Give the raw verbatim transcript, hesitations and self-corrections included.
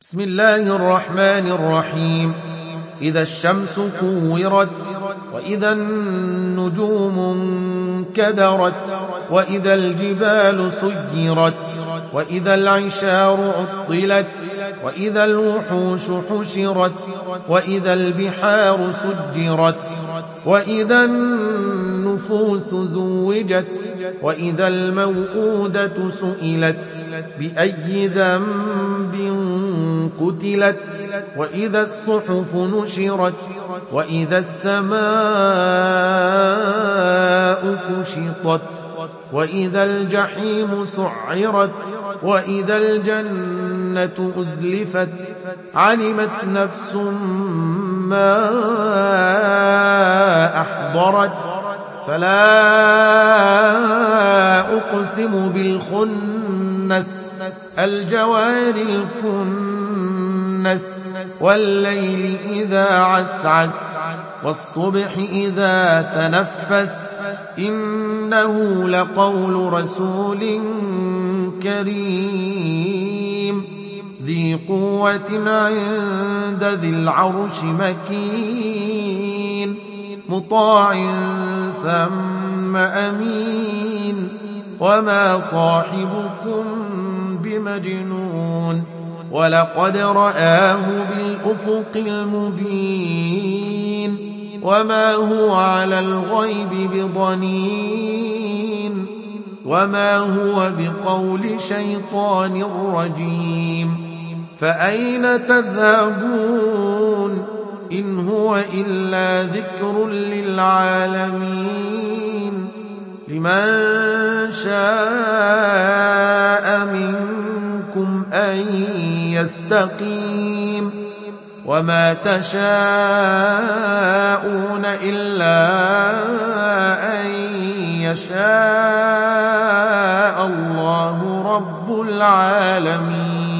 بسم الله الرحمن الرحيم. إذا الشمس كورت، وإذا النجوم انكدرت، وإذا الجبال سيرت، وإذا العشار عطلت، وإذا الوحوش حشرت، وإذا البحار سجرت، وإذا النفوس زوجت، وإذا الموءودة سئلت بأي ذنب قتلت، وإذا الصحف نشرت، وإذا السماء كشطت، وإذا الجحيم سعرت، وإذا الجنة أزلفت، علمت نفس ما أحضرت. فلا أقسم بالخنس، الجوار الكنس، والليل إذا عسعس، والصبح إذا تنفس، إنه لقول رسول كريم ذي قوة عند ذي العرش مكين، مطاع ثم أمين، وما صاحبكم بمجنون، ولقد رآه بالأفق المبين، وما هو على الغيب بضنين، وما هو بقول شيطان رجيم. فأين تذهبون؟ إن هو إلا ذكر للعالمين، لمن شاء منكم أن يستقيم، وما تشاءون إلا أن يشاء الله رب العالمين.